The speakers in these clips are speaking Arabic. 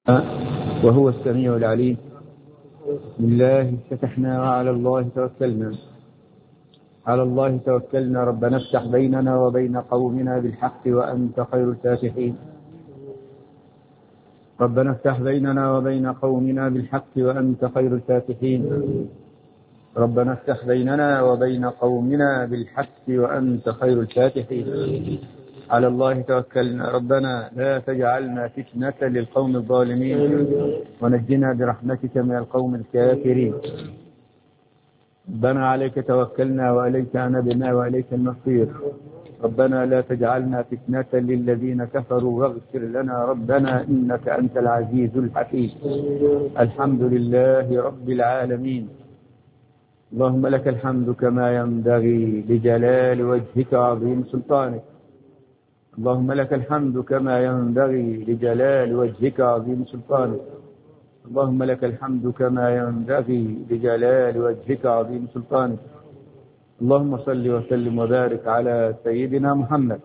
وهو السميع العليم. بسم الله افتتحنا وعلى الله توكلنا. على الله توكلنا. ربنا افتح بيننا وبين قومنا بالحق وأنت خير الفاتحين. ربنا افتح بيننا وبين قومنا بالحق وأنت خير الفاتحين. ربنا افتح بيننا وبين قومنا بالحق وأنت خير الفاتحين. على الله توكلنا. ربنا لا تجعلنا فتنة للقوم الظالمين ونجنا برحمتك من القوم الكافرين. ربنا عليك توكلنا وإليك أنبنا وإليك المصير. ربنا لا تجعلنا فتنة للذين كفروا واغفر لنا ربنا إنك أنت العزيز الحكيم. الحمد لله رب العالمين. اللهم لك الحمد كما ينبغي لجلال وجهك وعظيم سلطانك. اللهم لك الحمد كما ينبغي لجلال وجهك وعظيم سلطانك. اللهم لك الحمد كما ينبغي لجلال وجهك وعظيم سلطانك. اللهم صل وسلم وبارك على سيدنا محمد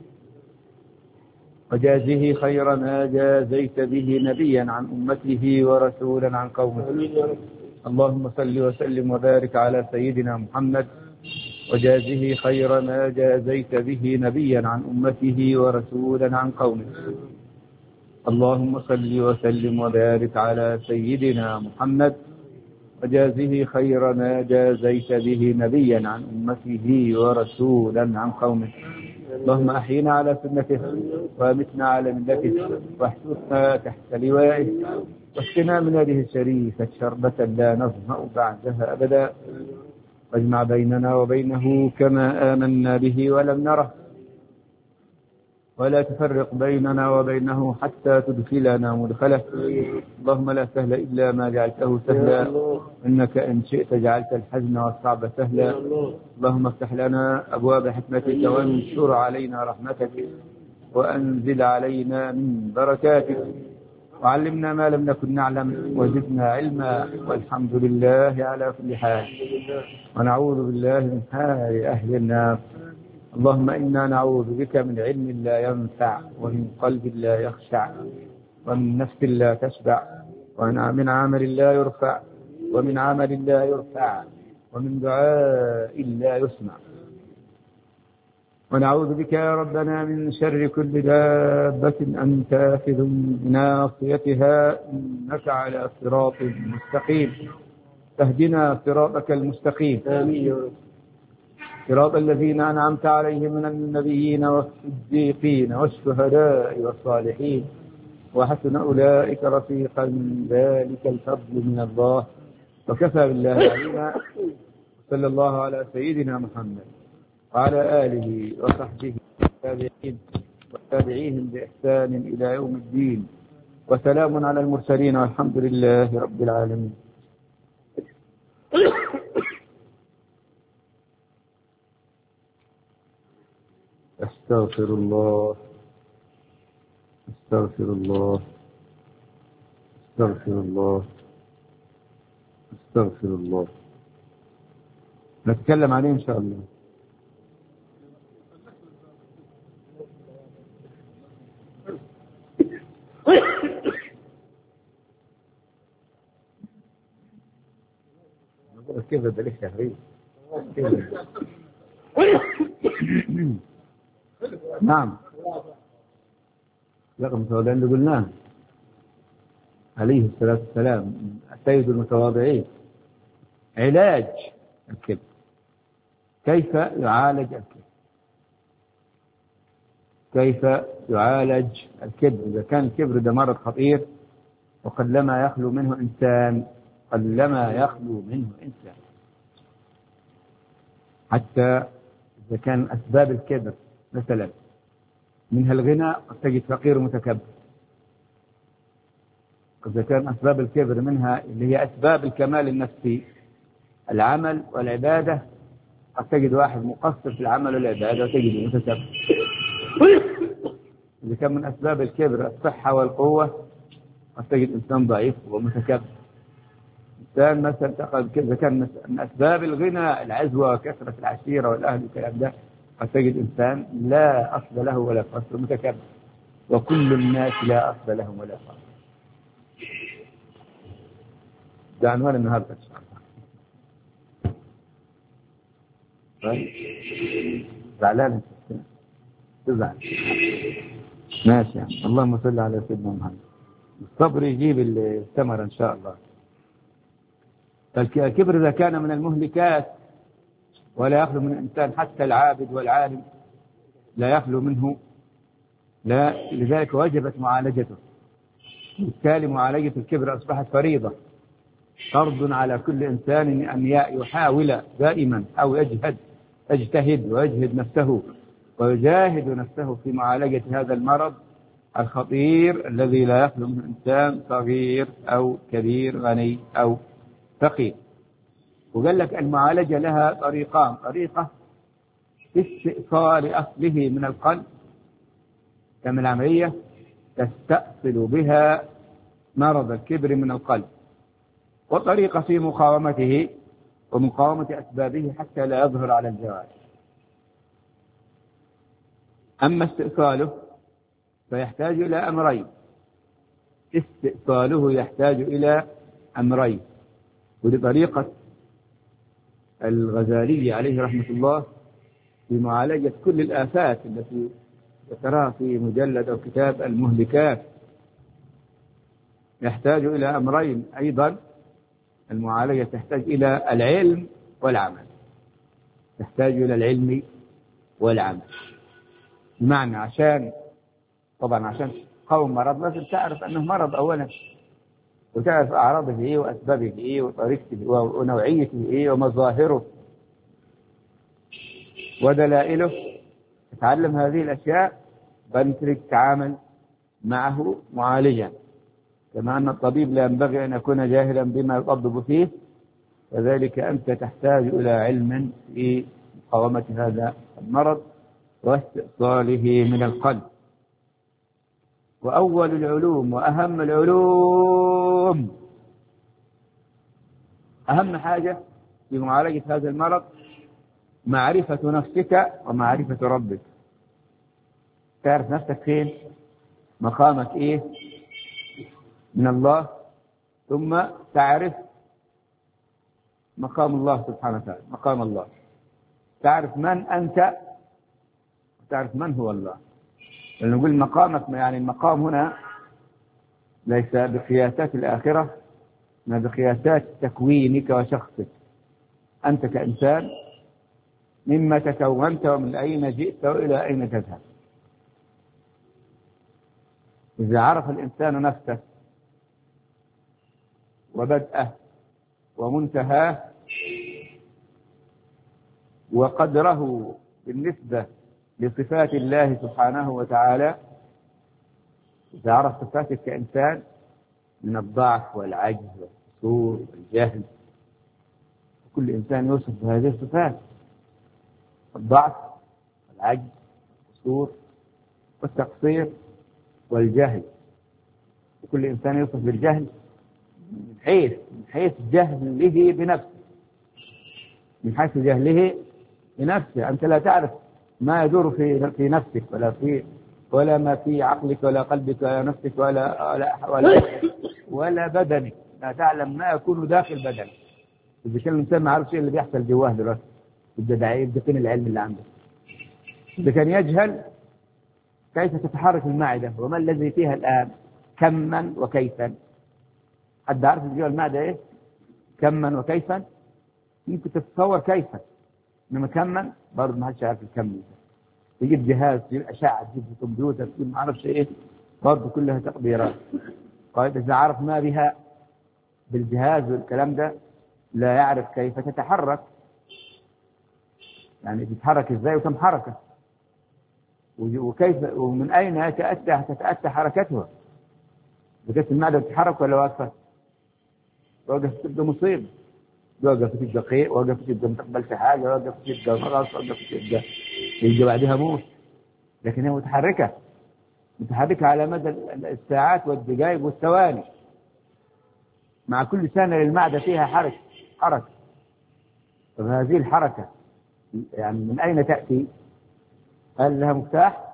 وجازه خير ما جازيت به نبيا عن أمته ورسولا عن قومه. اللهم صل وسلم وبارك على سيدنا محمد وجازه خير ما جازيت به نبيا عن أمته ورسولا عن قومه. اللهم صل وسلم وبارك على سيدنا محمد وجازه خير ما جازيت به نبيا عن أمته ورسولا عن قومه. اللهم أحينا على سنته وامتنا على ملته واحشرنا تحت لوائه واسقنا من يده الشريفة شربة لا نظمأ بعدها أبدا. واجمع بيننا وبينه كما آمنا به ولم نره ولا تفرق بيننا وبينه حتى تدخلنا مدخله. اللهم لا سهل إلا ما جعلته سهلا إنك إن شئت جعلت الحزن والصعب سهلا. اللهم افتح لنا أبواب حكمتك وانشر علينا رحمتك وأنزل علينا من بركاتك وعلمنا ما لم نكن نعلم وزدنا علما والحمد لله على كل حال. ونعوذ بالله من حال أهل النار. اللهم إنا نعوذ بك من علم لا ينفع ومن قلب لا يخشع ومن نفس لا تشبع ومن عمل لا يرفع ومن عمل لا يرفع ومن دعاء لا يسمع. ونعوذ بك يا ربنا من شر كل دابة أنت آخذ بناصيتها إنك على صراط مستقيم. تهدنا صراطك المستقيم. آمين. صراط الذين أنعمت عليهم من النبيين والصديقين والشهداء والصالحين وحسن أولئك رفيقا. ذلك الفضل من الله وكفى بالله علينا. صلى الله على سيدنا محمد وعلى آله وصحبه والتابعين والتابعين بإحسان إلى يوم الدين. وسلام على المرسلين والحمد لله رب العالمين. أستغفر الله أستغفر الله أستغفر الله أستغفر الله. نتكلم عليه إن شاء الله. كيف بدلك تهريب نعم رقم المتواضعين اللي قلناه عليه الصلاة والسلام سيد المتواضعين. علاج الكبر. كيف يعالج الكبر؟ كيف يعالج الكبر؟ إذا كان الكبر ده مرض خطير وقلما يخلو منه إنسان قلما يخلو منه إنسان. حتى إذا كان أسباب الكبر مثلا منها الغنى قد تجد فقير متكبر. إذا كان أسباب الكبر منها اللي هي أسباب الكمال النفسي العمل والعبادة قد تجد واحد مقصر في العمل والعبادة وتجد متكبر. إذا كان من أسباب الكبر الصحة والقوة قد تجد إنسان ضعيف ومتكبر. إنسان مثلا إذا كان من أسباب الغنى العزوة وكثرة العشيرة والأهل والكلام ده قد تجد إنسان لا أصل له ولا فصل متكبر. وكل الناس لا أصل لهم ولا فصل. ده عنوان النهارده إن شاء الله. طيب زعلان تزعل ماشي يعني. اللهم صل على سيدنا محمد. الصبر يجيب الثمرة إن شاء الله. الكبر إذا كان من المهلكات ولا يخلو من الإنسان، حتى العابد والعالم لا يخلو منه، لا لذلك وجبت معالجته. بالتالي معالجة الكبر أصبحت فريضة، فرض على كل إنسان أن يحاول دائما أو يجتهد ويجهد نفسه ويجاهد نفسه في معالجة هذا المرض الخطير الذي لا يخلو من إنسان صغير أو كبير، غني أو فقير. وقال لك المعالجة لها طريقان: طريقة استئصال أصله من القلب، كما العملية تستأصل بها مرض الكبر من القلب، وطريقة في مقاومته ومقاومة أسبابه حتى لا يظهر على الجوارح. أما استئصاله فيحتاج إلى أمرين. استئصاله يحتاج إلى أمرين، ولطريقة الغزالي عليه رحمة الله في معالجة كل الآفات التي ذكرها في مجلد أو كتاب المهلكات، يحتاج إلى أمرين أيضا. المعالجة تحتاج إلى العلم والعمل، تحتاج إلى العلم والعمل. بمعنى عشان تقاوم مرض لازم تعرف أنه مرض أولا، وتعرف أعراضه إيه وأسبابه إيه وطريقته ونوعيته إيه ومظاهره ودلائله. تتعلم هذه الأشياء بنترك تعامل معه معالجا. كما أن الطبيب لا ينبغي أن يكون جاهلا بما يطبب فيه، كذلك أنت تحتاج إلى علم في مقاومة هذا المرض واستئصاله من القلب. وأول العلوم وأهم العلوم، أهم حاجة في معالجة هذا المرض معرفة نفسك ومعرفة ربك. تعرف نفسك فين، مقامك إيه من الله، ثم تعرف مقام الله سبحانه وتعالى، مقام الله. تعرف من أنت وتعرف من هو الله. لأنه نقول مقامك، يعني المقام هنا ليس بقياسات الآخرة، ما بقياسات تكوينك وشخصك أنت كإنسان، مما تكونت ومن أين جئت وإلى أين تذهب. إذا عرف الإنسان نفسه وبدأه ومنتهاه وقدره بالنسبة لصفات الله سبحانه وتعالى، إذا عرف صفاتك كإنسان من الضعف والعجز والقصور والجهل، كل إنسان يوصف بهذه الصفات: الضعف والعجز والقصور والتقصير والجهل. وكل إنسان يوصف بالجهل من حيث جهله بنفسه، من حيث جهله بنفسه. أنت لا تعرف ما يدور في نفسك ولا ما في عقلك ولا قلبك ولا نفسك ولا بدنك. لا تعلم ما يكون داخل بدنك. إذا كان الإنسان ما عارف شيء اللي بيحصل جواه دلوقتي، يبدأ فين العلم اللي عنده؟ إذا كان يجهل كيف تتحرك المعدة وما الذي فيها الآن، كما وكيفا. حد عارف اللي جوه المعدة إيه؟ كما وكيفا. يمكن تتصور كيفا، إنما كما برضه ما حدش عارف الكم. تجيب جهاز، تجيب أشعة، تجيب كمبيوتر، تجيب ما أعرفش إيه، برضه كلها تقديرات. طيب إذا عرف ما بها بالجهاز والكلام ده، لا يعرف كيف تتحرك، يعني تتحرك إزاي وكم حركة، وكيف ومن أين تتأتى حركتها. بكيف المعدة تتحرك ولا واقفة؟ وقفت تبقى مصيبة، وقفت تبقى قيء، وقفت تبقى متقبلت حاجة، وقفت تبقى مرض، وقفت تبقى بعدها موت. لكن هي متحركة على مدى الساعات والدقائق والثواني. مع كل سنة للمعدة فيها حركة. طب هذه الحركة يعني من أين تأتي؟ هل لها مفتاح؟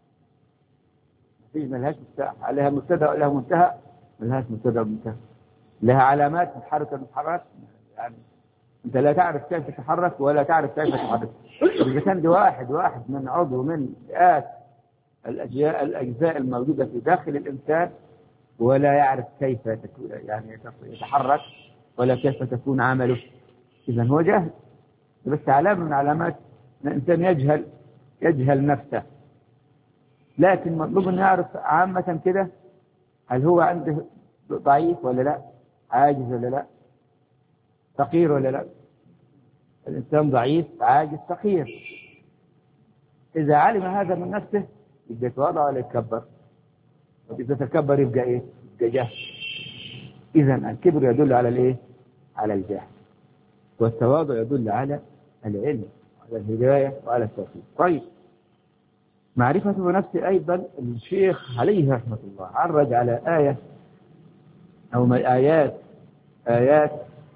ما لهاش مفتاح. هل لها مبتدأ ولها منتهى؟ ما لهاش مبتدأ ومنتهى. لها علامات تتحرك وتتحرك، يعني أنت لا تعرف كيف تتحرك ولا تعرف كيف تتحرك. إذا كان دي واحد من عضو من مئات الأجزاء الموجودة في داخل الإنسان، ولا يعرف كيف يعني يتحرك ولا كيف تكون عمله، إذا هو جاهل. بس علامة من علامات أن الإنسان يجهل نفسه. لكن مطلوب أن يعرف عامة كده، هل هو عنده ضعيف ولا لا، عاجز ولا لا، فقير ولا لا. الإنسان ضعيف عاجز فقير. إذا علم هذا من نفسه يبقى يتواضع ولا يتكبر؟ وإذا تكبر يبقى إيه؟ يبقى جهل. إذا الكبر يدل على الإيه؟ على الجهل. والتواضع يدل على العلم وعلى الهداية وعلى التوفيق. طيب، معرفة بنفسه أيضا الشيخ عليه رحمة الله عرج على آية أو من آيات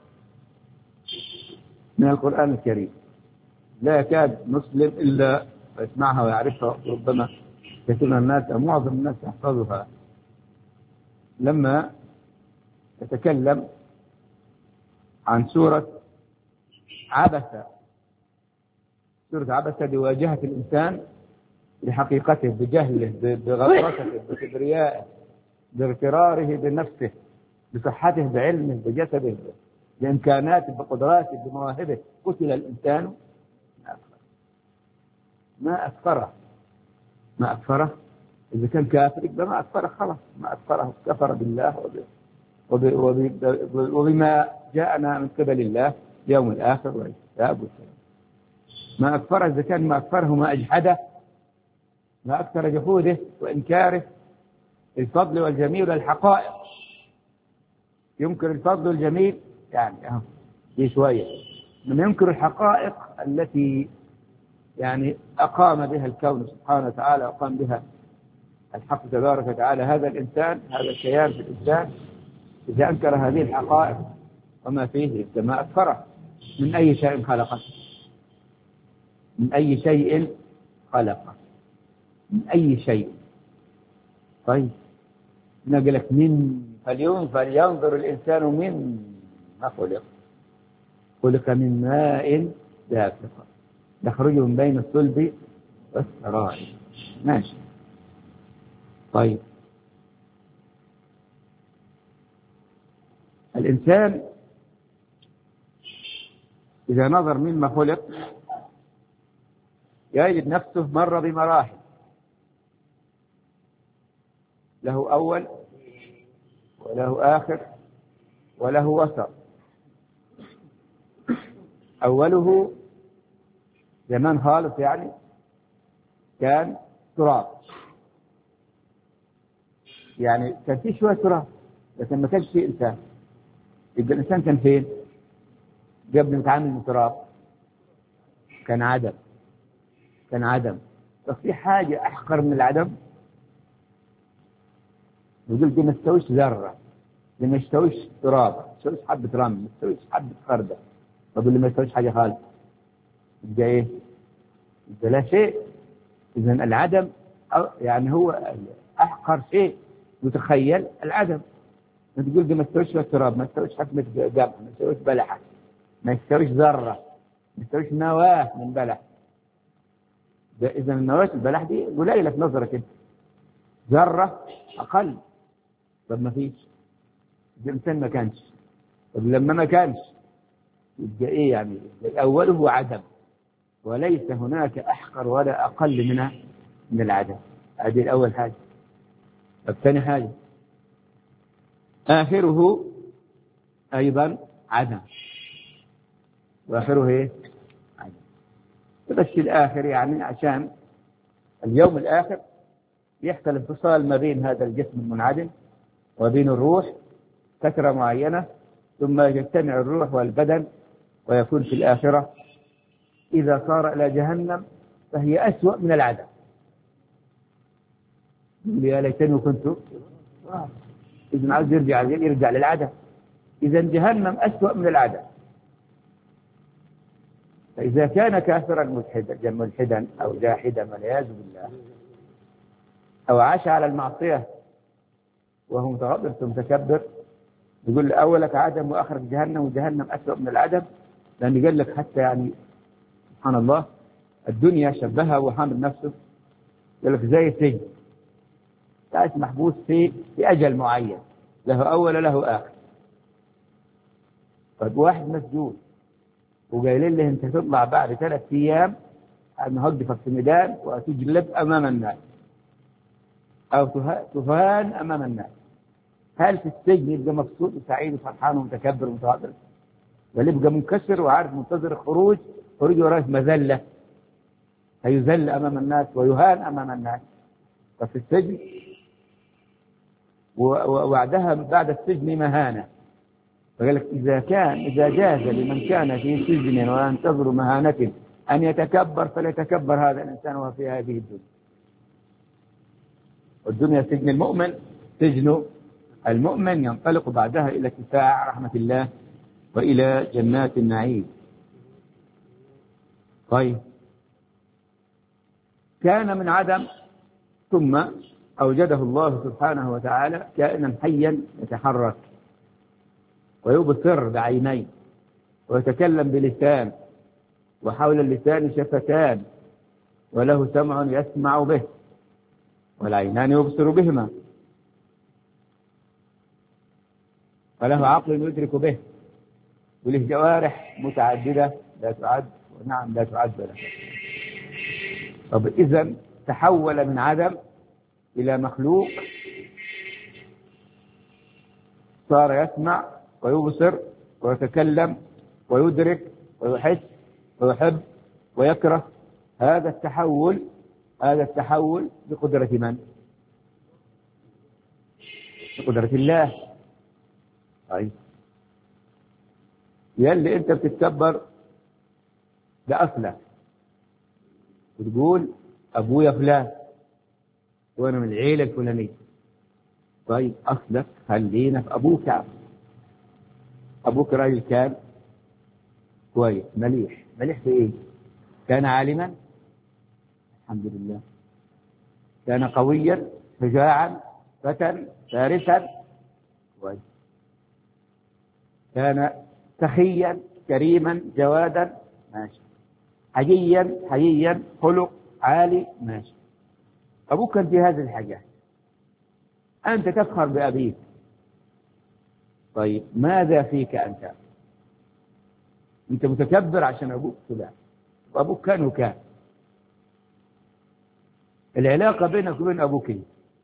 من القرآن الكريم لا يكاد مسلم إلا يسمعها ويعرفها، ربما كثير من الناس أو معظم الناس يحفظها. لما يتكلم عن سورة عبسة، سورة عبسة بواجهة الإنسان بحقيقته، بجهله، بغطرسته، بكبريائه، باغتراره بنفسه، بصحته، بعلمه، بجسده، بإمكاناته، بقدراته، بمواهبه. قتل الإنسان ما أكفره. إذا كان كافر يبقى ما أكفره، خلاص ما أكفره، كفر بالله وبما جاءنا من قبل الله يوم الآخر والحساب والسلام. ما أكفره. إذا كان ما أكفره ما أجحده، ما أكثر جحوده وإنكاره الفضل والجميل والحقائق. ينكر الفضل والجميل يعني دي شوية، من ينكر الحقائق التي يعني أقام بها الكون سبحانه وتعالى، أقام بها الحق تبارك وتعالى هذا الإنسان، هذا الكيان في الإنسان. إذا أنكر هذه الحقائق وما فيه ما أكفره. من أي شيء خلقه؟ من أي شيء خلقه؟ من أي شيء؟ طيب نقول لك من فلينظر الإنسان من ما خلق من ماء دافق يخرج من بين الصلب والسرائر. ماشي. طيب الإنسان إذا نظر مما خلق يجد نفسه مر بمراحل، له أول وله آخر وله وسط. أوله زمان خالص يعني كان تراب، يعني كان فيه شوية تراب لكن ما كانش فيه إنسان. يبقى الإنسان كان فين؟ قبل نتعامل من تراب كان عدم. بس في حاجة أحقر من العدم، يقول دي ما تستويش ذرة، دي ما تستويش تراب، ما تستويش حبة رمل، ما تستويش حبة خردة. طب اللي ما يستويش حاجة خالص يبقى إيه؟ يبقى لا شيء. إذن العدم يعني هو أحقر شيء يتخيل العدم. تقول دي ما تستويش التراب، ما تستويش حبة قمح، ما تستويش بلحة، ما تستويش ذرة، ما تستويش نواة من بلح. إذا النواة البلح دي قليلة في نظرك أنت، ذرة أقل. طب ما فيش، الإنسان ما كانش. طب لما ما كانش يبقى إيه يعني؟ أوله عدم، وليس هناك أحقر ولا أقل من العدم. هذه الأول حاجة. طب ثاني حاجة آخره أيضا عدم، وآخره إيه؟ عدم. بس الآخر يعني عشان اليوم الآخر يحصل انفصال ما بين هذا الجسم المنعدم وبين الروح فترة معينة، ثم يجتمع الروح والبدن ويكون في الآخرة إذا صار إلى جهنم فهي أسوأ من العدم. يا ليتني كنت إذن عاوز يرجع للعدم. إذا جهنم أسوأ من العدم. فإذا كان كافرا ملحدا أو جاحدا والعياذ بالله، أو عاش على المعصية وهو متغبر متكبر، يقول أولك عدم وآخرك جهنم، وجهنم أسوأ من العدم. لأن قال لك حتى يعني سبحان الله الدنيا شبهها وحامل نفسه، قال لك زي سجن تعيش محبوس في أجل معين، له أول له آخر. طيب واحد مسجون وقايلين له أنت تطلع بعد 3 أيام، أنا هوقفك في ميدان وتجلب أمام الناس أو تهان أمام الناس. هل في السجن يبقى مبسوط وسعيد وفرحان ومتكبر ومتواضع؟ ولا يبقى منكسر وعارف منتظر الخروج، خروج وراه مذلة، هيذل أمام الناس ويهان أمام الناس؟ ففي السجن وبعدها بعد السجن مهانة. فقال لك إذا جاز لمن كان في سجن وينتظر مهانة أن يتكبر، فليتكبر هذا الإنسان وهو في هذه الدنيا. والدنيا سجن المؤمن، سجن المؤمن ينطلق بعدها إلى اتساع رحمة الله وإلى جنات النعيم. طيب، كان من عدم ثم أوجده الله سبحانه وتعالى كائنا حيا يتحرك ويبصر بعينين ويتكلم بلسان، وحول اللسان شفتان، وله سمع يسمع به، والعينان يبصر بهما، وله عقل يدرك به، وله جوارح متعددة لا تعد، ونعم لا تعد له. طب إذن تحول من عدم إلى مخلوق، صار يسمع ويبصر ويتكلم ويدرك ويحس ويحب ويكره. هذا التحول بقدرة من؟ بقدرة الله. طيب، يلي انت بتتكبر بأصلك وتقول أبويا فلان وأنا من العيلة الفلانية. طيب أصلك خلينا في أبوك. أبوك راجل كان كويس مليح في إيه؟ كان عالما الحمد لله، كان قويا شجاعا فتى فارسا كويس، كان سخيا كريما جوادا ماشي، حييا خلق عالي ماشي. أبوك كان في هذه الحاجات، أنت تفخر بأبيك. طيب ماذا فيك أنت؟ أنت متكبر عشان أبوك كذا، وأبوك كان وكان. العلاقة بينك وبين أبوك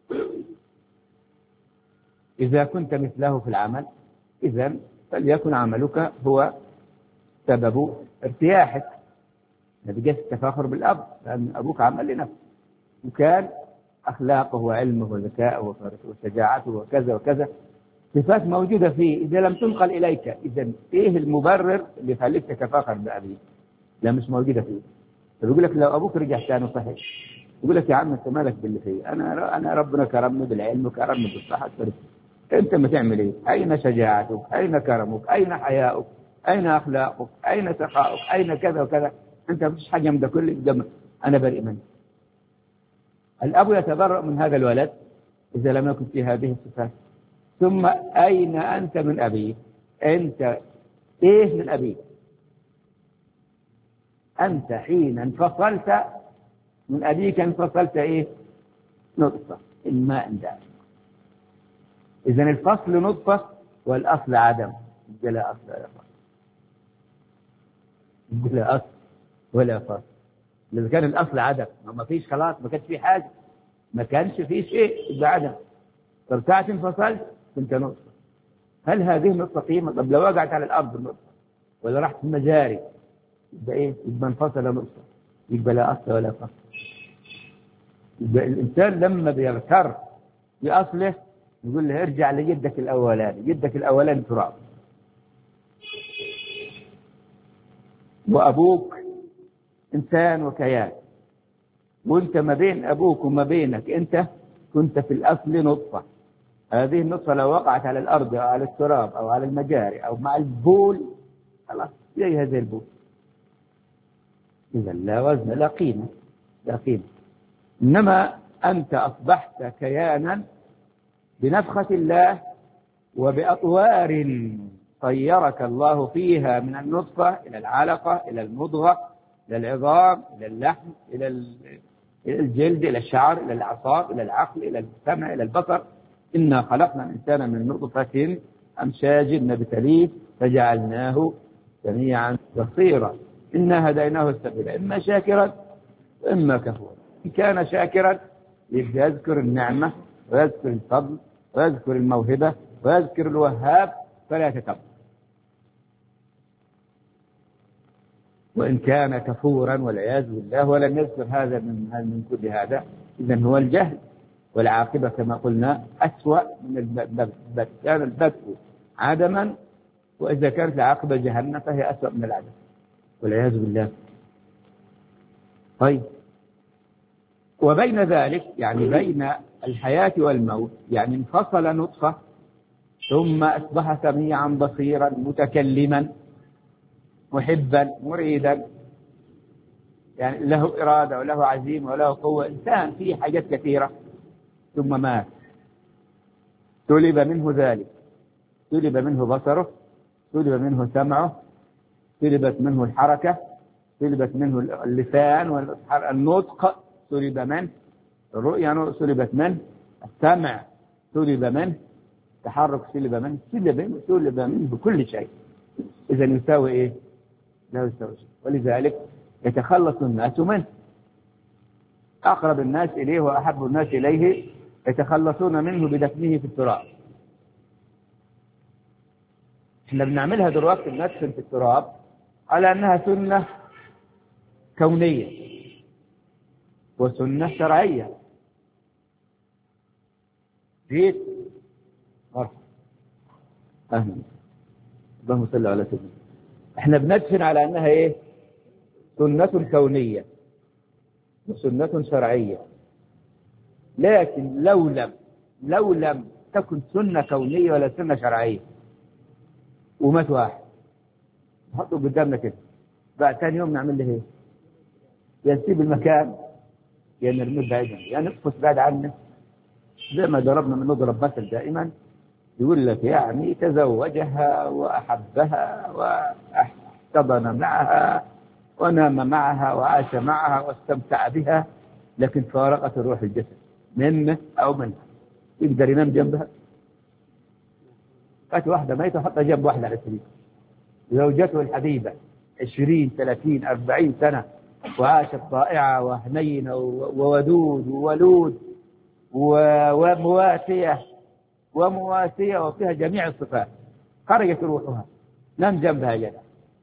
إذا كنت مثله في العمل، إذن فليكن عملك هو سبب ارتياحك. ما بقاش التفاخر بالأب، لأن أبوك عمل لنفسه، وكان أخلاقه وعلمه وذكاءه وشجاعته وكذا وكذا صفات موجودة فيه. إذا لم تنقل إليك، إذن إيه المبرر اللي يخليك تتفاخر بأبيك؟ لا، مش موجودة فيه. فبيقول لك لو أبوك رجع ثاني صحيح، يقول لك يا عم أنت مالك باللي فيه؟ أنا ربنا كرمني بالعلم وكرمني بالصحة. أنت ما تعمل إيه؟ أين شجاعتك؟ أين كرمك؟ أين حياؤك؟ أين أخلاقك؟ أين سخاؤك؟ أين كذا وكذا؟ أنت ما فيش حاجة من ده كله قدامك، أنا بريء منه. الأب يتبرأ من هذا الولد إذا لم يكن في هذه الصفات. ثم أين أنت من أبيك؟ أنت إيه من أبيك؟ أنت حين انفصلت من أبيك انفصلت إيه؟ نطفة الماء ذلك. إذن الفصل نطفة والأصل عدم. لا أصل ولا فصل، لا أصل ولا فصل. إذا كان الأصل عدم ما فيش خلاص، ما كانش في حاجة، ما كانش في شيء، يبقى عدم. فارتعت انفصلت كنت نطفة. هل هذه النطفة قيمة؟ طب لو وقعت على الأرض النطفة ولا راحت في المجاري يبقى إيه؟ يبقى انفصل نطفة، يبقى لا أصل ولا فصل. يبقى الإنسان لما بيغتر بأصله يقول له ارجع لجدك الأولاني. جدك الأولاني تراب، وأبوك إنسان وكيان، وانت ما بين أبوك وما بينك انت كنت في الأصل نطفة. هذه النطفة لو وقعت على الأرض أو على التراب أو على المجاري أو مع البول خلاص زي هذا البول. إذا لا وزن لا قيمة، لا قيمة. إنما أنت أصبحت كيانا بنفخة الله وبأطوار طيرك الله فيها من النطفة إلى العلقة إلى المضغة إلى العظام إلى اللحم إلى الجلد إلى الشعر إلى الأعصاب إلى العقل إلى السمع إلى البصر. إنا خلقنا الإنسان من نطفة أمشاج نبتليه فجعلناه سميعا بصيرا. إنا هديناه السبيل إما شاكرا وإما كفورا. إن كان شاكرا يذكر النعمة ويذكر الفضل ويذكر الموهبة ويذكر الوهاب فلا يتكبر. وإن كان كفورا والعياذ بالله ولم يذكر هذا من كل هذا إذن هو الجهل، والعاقبة كما قلنا أسوأ من البدء. كان البدء عدما، وإذا كانت العاقبة جهنم فهي أسوأ من العدم والعياذ بالله. طيب، وبين ذلك يعني بين الحياة والموت يعني انفصل نطفة ثم أصبح سميعا بصيرا متكلما محبا مريدا، يعني له إرادة وله عزيمة وله قوة، إنسان فيه حاجات كثيرة، ثم مات. سلب منه ذلك، سلب منه بصره، سلب منه سمعه، سلبت منه الحركة، سلبت منه اللسان والنطق، سلب منه الرؤية، سلبت منه السمع، سلب منه التحرك، سلب منه سلب منه كل شيء. إذا يساوي إيه؟ لا يساوي شيء. ولذلك يتخلص الناس منه، أقرب الناس إليه وأحب الناس إليه يتخلصون منه بدفنه في التراب. احنا بنعملها دلوقتي ندفن في التراب على أنها سنة كونية وسنة شرعية. جيت مرحبا أهلا، اللهم صل على سيدنا. احنا بندفن على أنها إيه؟ سنة كونية وسنة شرعية. لكن لو لم تكن سنة كونية ولا سنة شرعية ومات واحد نحطه قدامنا كده، بعد ثاني يوم نعمل له ايه؟ يا نسيب المكان يا نرميه بعيدا يا نقفز بعد عنه. زي ما ضربنا من نضرب مثل دائما، يقول لك يعني تزوجها وأحبها واحتضن معها ونام معها وعاش معها واستمتع بها، لكن فارقت الروح الجسد منه أو منها. يقدر ينام جنبها؟ كانت واحدة ميتة وحطها جنب واحدة على السرير، زوجته الحبيبة 20 30 40 سنة وعاشت طائعة وهنينة وودود وولود ومواسية وفيها جميع الصفات، خرجت روحها، نام جنبها جدا.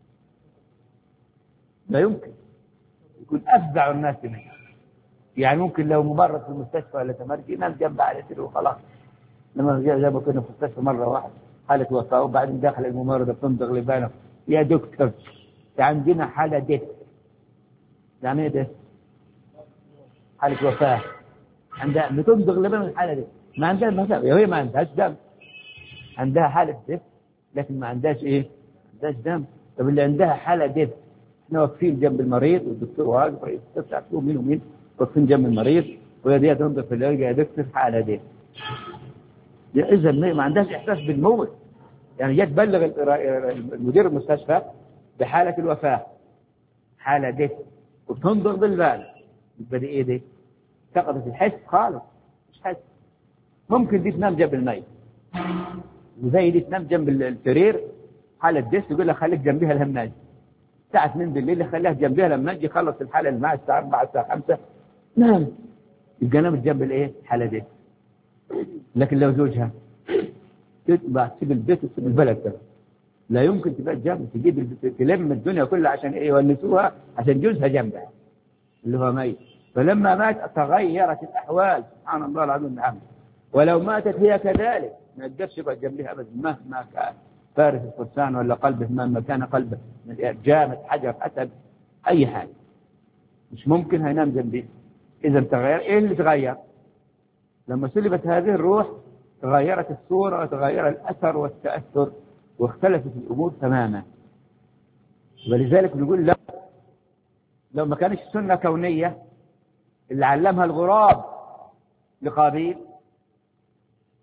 لا يمكن، يكون أفزع الناس منها. يعني ممكن لو ممرض في المستشفى ولا تمرجي نام جنبها على سرير وخلاص. لما زي ما كنا في المستشفى مرة واحد حالة وفاة وبعدين داخل الممرضة بتنضغ لبانه، يا دكتور عندنا حالة ديت. يعني ايه ده؟ حالة وفاة عندها بتنضغ لبان الحالة دي، ما عندها مثلا هي ما عندهاش دم، عندها حالة ديت لكن ما عندهاش ايه؟ ما عندهاش دم. طب اللي عندها حالة ديت احنا واقفين جنب المريض والدكتور واقف رئيس القسم مين ومين واقفين جنب المريض وهي دي تنضغ في الليل يا دكتور حالة ديت. إذا ما عندهاش إحساس بالموت، يعني جت تبلغ المدير المستشفى بحالة الوفاة حالة دي وبتنضغ بالبال، يبقى دي إيه دي؟ فقدت الحس خالص، مش حس. ممكن دي تنام جنب الميت وزي دي تنام جنب السرير حالة ديس، يقول لها خليك جنبها الهماج الساعة 2 بالليل، خليها جنبها لما يجي يخلص الحالة اللي معها الساعة 4 الساعة 5 نام، يبقى نامت جنب الإيه؟ حالة دي. لكن لو زوجها تسيب البيت وتسيب البلد كده، لا يمكن تبقى جنب تجيب تلم الدنيا كلها عشان ايه؟ يونسوها عشان جوزها جنبها اللي هو ميت. فلما مات تغيرت الأحوال، سبحان الله العظيم. نعم، ولو ماتت هي كذلك ما تقدرش يبقى جنبها أبدا مهما كان فارس الفرسان ولا قلبه مهما كان قلبه جامد حجر أسد أي حاجة مش ممكن هينام جنبه. إذا تغير إيه اللي تغير؟ لما سلبت هذه الروح تغيرت الصورة وتغير الأثر والتأثر واختلفت الأمور تماما. ولذلك نقول لو ما كانش سنة كونية اللي علمها الغراب لقابيل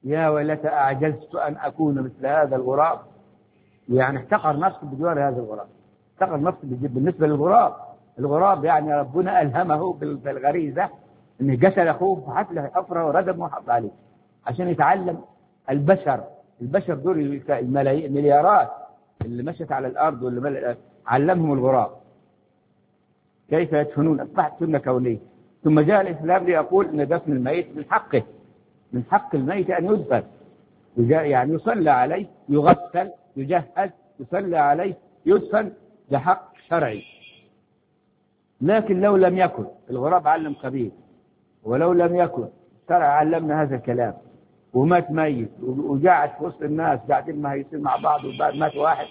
يا ويلتى أعجزت أن أكون مثل هذا الغراب. يعني احتقر نفسه بجوار هذا الغراب، احتقر نفسه بالنسبة للغراب. الغراب يعني ربنا ألهمه بالغريزة أنه قتل أخوه فحط له حفرة وردم وحط عليه عشان يتعلم. البشر دول المليارات اللي مشت على الأرض واللي علمهم الغراب كيف يدفنون. أصبحت سنة كونية. ثم جاء الإسلام ليقول أن دفن الميت من حقه، من حق الميت أن يدفن، يعني يصلى عليه، يغسل، يجهز، يصلى عليه، يدفن، ده حق شرعي. لكن لو لم يكن، الغراب علم قبيل، ولو لم يكن الشرع علمنا هذا الكلام ومات ميت وقاعد في وسط الناس قاعدين مهيسين مع بعض وبعد مات واحد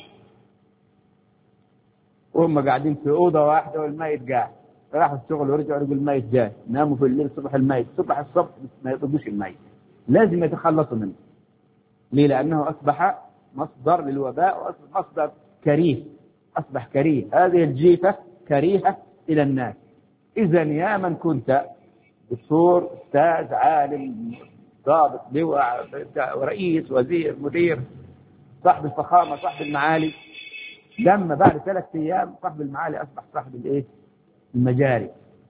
وهم قاعدين في أوضة واحدة والميت قاعد، راحوا الشغل ورجعوا يقول الميت جاي، ناموا في الليل صبح الميت، صبح الصبح ما يطلبوش الميت، لازم يتخلصوا منه. ليه؟ لأنه أصبح مصدر للوباء وأصبح مصدر كريه، أصبح كريه. هذه الجيفة كريهة إلى الناس. إذا يا من كنت دكتور، أستاذ، عالم، ضابط، لواء، رئيس، وزير، مدير، صاحب الفخامة، صاحب المعالي، لما بعد 3 أيام صاحب المعالي أصبح صاحب الإيه؟ المجاري.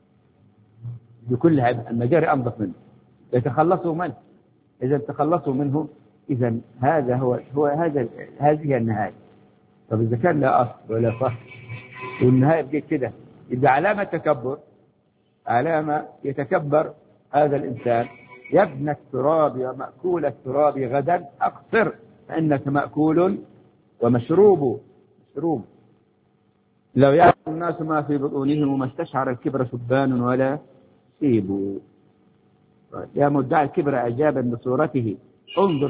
بكلها المجاري أنظف منه، يتخلصوا منه. إذا تخلصوا منه إذا هذا هذه النهاية. طب إذا كان لا أصل ولا فصل والنهاية بقيت كده، إذا علامة تكبر، علامة يتكبر هذا الإنسان. يا ابن التراب ومأكول التراب غدا أقصر فإنك مأكول ومشروب. لو يعلم الناس ما في بطونهم وما استشعر الكبر شبان ولا سيب. يا مدعي الكبر أجابا بصورته انظر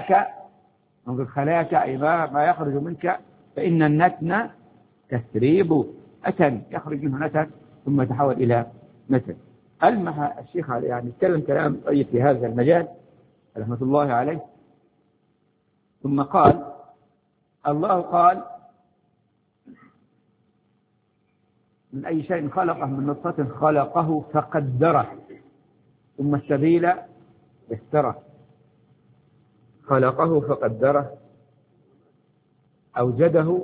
خلاك أي ما يخرج منك، فإن النتن تسريب. أتن يخرج منه نتن ثم يتحول إلى نتن. ألمح الشيخ يعني يتكلم كلام طيب في هذا المجال رحمة الله عليه. ثم قال الله قال من أي شيء خلقه من نطفة خلقه فقدره ثم السبيل يسره. خلقه فقدره، أوجده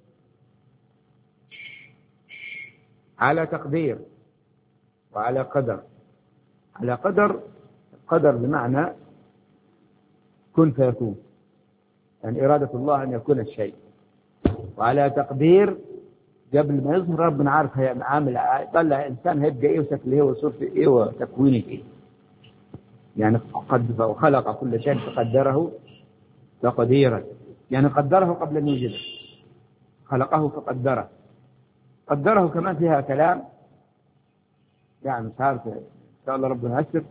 على تقدير وعلى قدر. على قدر بمعنى كن فيكون، يعني إرادة الله أن يكون الشيء. وعلى تقدير قبل ما يظهر ربنا عارف عامل طلع إنسان هيبقى إيه وشكله إيه وصورته إيه وتكوينه إيه. يعني قد وخلق كل شيء فقدره تقديرا، يعني قدره قبل أن يوجده. خلقه فقدره. قدره كمان فيها كلام يعني مش عارف إن شاء الله ربنا يسر.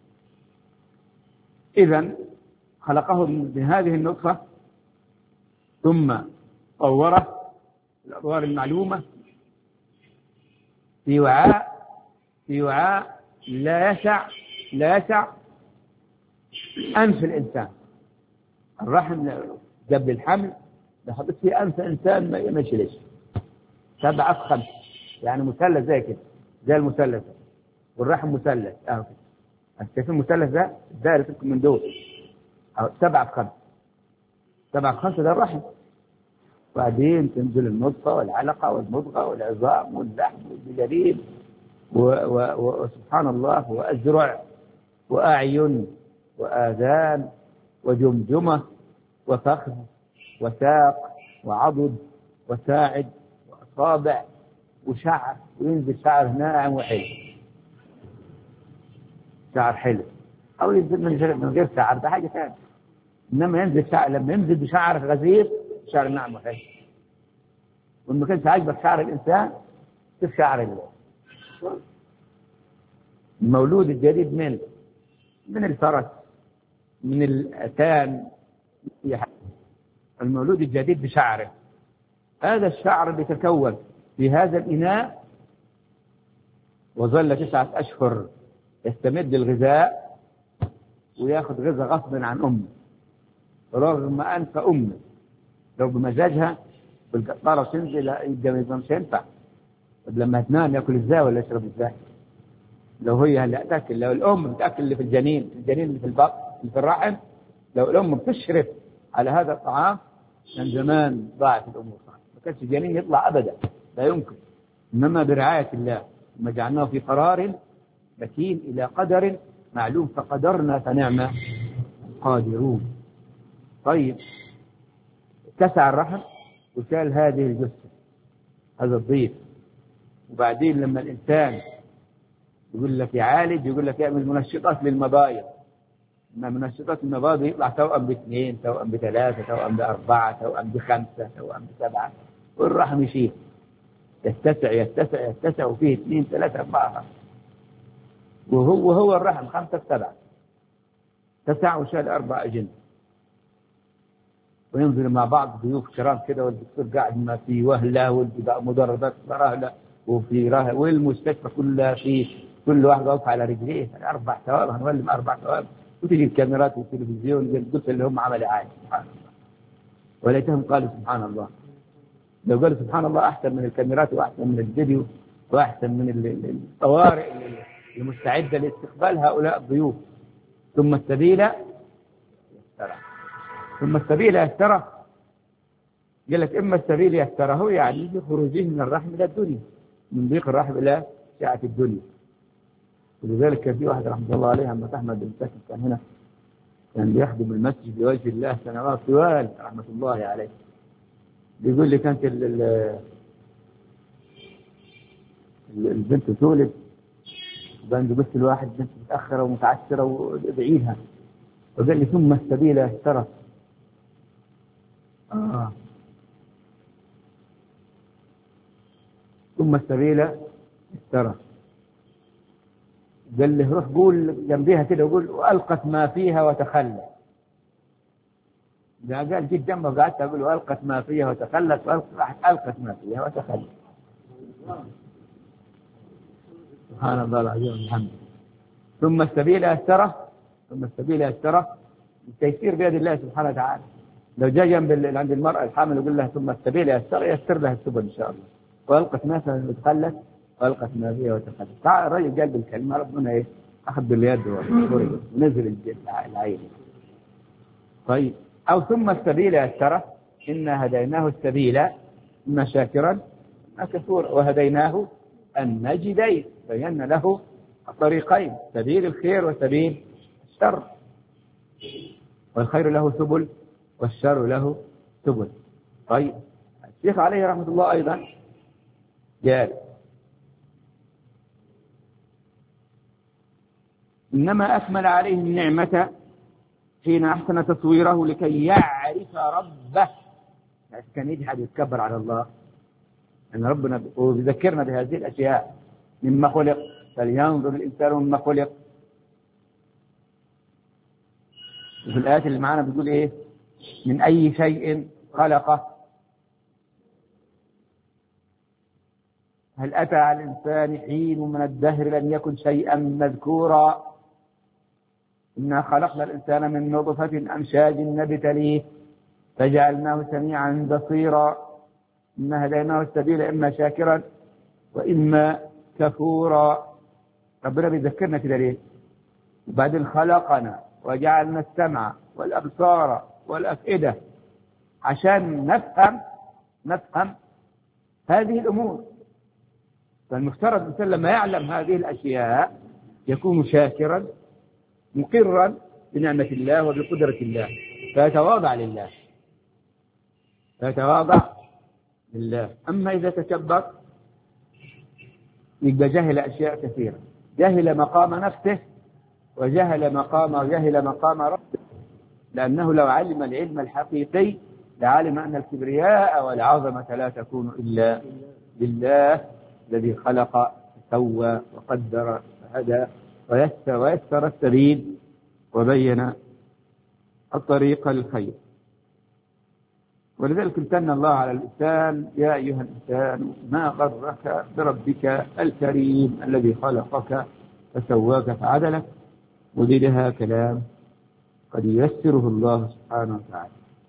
إذن خلقه من هذه النطفة ثم طوره الأطوار المعلومة في وعاء لا يسع أنف الإنسان. الرحم قبل الحمل لحطت فيه أنف إنسان ما يمشي 7 في 5 يعني مثلث زي كده، زي المثلث. والرحم مثلث كده. شايفين المثلث ده الدائرة تكون من دول 7 في 5. 7 في 5 ده الرحم. وبعدين تنزل النطفة والعلقة والمضغة والعظام واللحم والجليد وسبحان الله وأزرع وأعين وآذان وجمجمة وفخذ وساق وعضد وساعد وأصابع وشعر، وينزل شعر ناعم وحلو، شعر حلو، أو ينزل من غير شعر ده حاجة ثانية. إنما ينزل شعر، لما ينزل بشعر غزير شعر ناعم وحلو. وإن كانت عاجبك شعر الإنسان شوف شعر المولود الجديد من الفرس، من الأتان، المولود الجديد بشعره. هذا الشعر بيتكون في هذا الإناء وظل 9 أشهر يستمد الغذاء ويأخذ غذاء غصبا عن أمه، رغم أنف أمه لو بمزاجها بالقطارة تنزل يبقى مش ينفع. طب لما تنام يأكل إزاي ولا يشرب إزاي؟ لو هي اللي تأكل، لو الأم بتأكل اللي في الجنين اللي في البطن اللي في الرحم لو الأم بتشرف على هذا الطعام كان زمان ضاعت الأمور، ما كانش الجنين يطلع أبدا، لا يمكن. إنما برعاية الله، ثم جعلناه في قرار مكين إلى قدر معلوم، فقدرنا فنعم قادرون. طيب اتسع الرحم وشال هذه الجثة، هذا الضيف. وبعدين لما الإنسان يقول لك يعالج، يقول لك يعمل منشطات للمبايض، إن منشطات المبايض يطلع توأم باثنين، توأم بثلاثة، توأم بأربعة، توأم بخمسة، توأم بسبعة، والرحم يشيل يتسع يتسع يتسع، وفيه اثنين ثلاثة أربعة، وهو الرحم 5 7 تسع وشال 4 أجنة. وينزل مع بعض ضيوف كرام كده، والدكتور قاعد ما في وهلة، والبقى مدربات رهلة، وفي رهلة، والمستشفى كلها في كل واحد واقف على رجليه. 4 ثواب هنولم 4 ثواب، وتجي الكاميرات والتلفزيون قلت اللي هم عمل عادي. سبحان الله. وليتهم قالوا سبحان الله. لو قالوا سبحان الله أحسن من الكاميرات، وأحسن من الفيديو، وأحسن من الطوارئ المستعدة لاستقبال هؤلاء الضيوف. ثم السبيل يسره، ثم السبيل يسره. قال لك إما السبيل يسره يعني بخروجه من الرحم إلى الدنيا، من ضيق الرحم إلى سعة الدنيا. ولذلك كان في واحد رحمة الله عليه عم أحمد بن ساكن كان هنا، كان بيخدم المسجد بوجه الله سنوات طوال رحمة الله عليه. بيقول لي كانت البنت تولد، وبان بس الواحد بنت متأخرة ومتعسرة وادعيها، وقال لي ثم السبيل يسره. ثم السبيل يسره. قال له روح قول جنبيها كده، وقول وألقت ما فيها وتخلت. قال جيت جنبه وقعدت أقول وألقت ما فيها وتخلت، ألقت ما فيها وتخلت. سبحان الله العظيم والحمد. ثم السبيل يسره، ثم السبيل يسره. التيسير بيد الله سبحانه وتعالى. لو جاء جنب عند المرأة الحامل يقول لها ثم السبيل يسر لها السبل إن شاء الله. وألقت ما فيها وتخلت، وألقت ما فيها وتخلت. الرجل قال بالكلمة، ربنا إيه أخذ باليد ونزل العين. طيب أو ثم السبيل يسره، إنا هديناه السبيل إما شاكرا إما كفورا، وهديناه النجدين، بينا له الطريقين، سبيل الخير وسبيل الشر. والخير له سبل والشر له سبل. طيب الشيخ عليه رحمة الله أيضا قال إنما أكمل عليه النعمة حين أحسن تصويره لكي يعرف ربه. كان يجي حد يتكبر على الله، أن ربنا ويذكرنا بهذه الأشياء. مما خلق فلينظر الإنسان مما خلق. وفي الآيات اللي معانا بيقول إيه؟ من أي شيء خلقه. هل أتى على الإنسان حين من الدهر لم يكن شيئا مذكورا. إنا خلقنا الإنسان من نطفة أمشاج نبتليه فجعلناه سميعا بصيرا. إنا هديناه السبيل إما شاكرا وإما كفورا. ربنا بيذكرنا كده ليه؟ وبعدين خلقنا وجعلنا السمع والأبصار والأفئدة عشان نفهم هذه الأمور. فالمفترض الإنسان لما يعلم هذه الأشياء يكون شاكرا مقرا بنعمة الله وبقدرة الله، فيتواضع لله، فيتواضع لله. أما إذا تكبر يبقى جهل أشياء كثيرة، جهل مقام نفسه وجهل مقام ربه. لأنه لو علم العلم الحقيقي لعلم أن الكبرياء والعظمة لا تكون إلا لله الذي خلق سوى وقدر فهدى ويسر السبيل وبين الطريق للخير. ولذلك امتن الله على الإنسان يا أيها الإنسان ما غرك بربك الكريم الذي خلقك فسواك فعدلك. ودي لها كلام قد ييسره الله سبحانه وتعالى.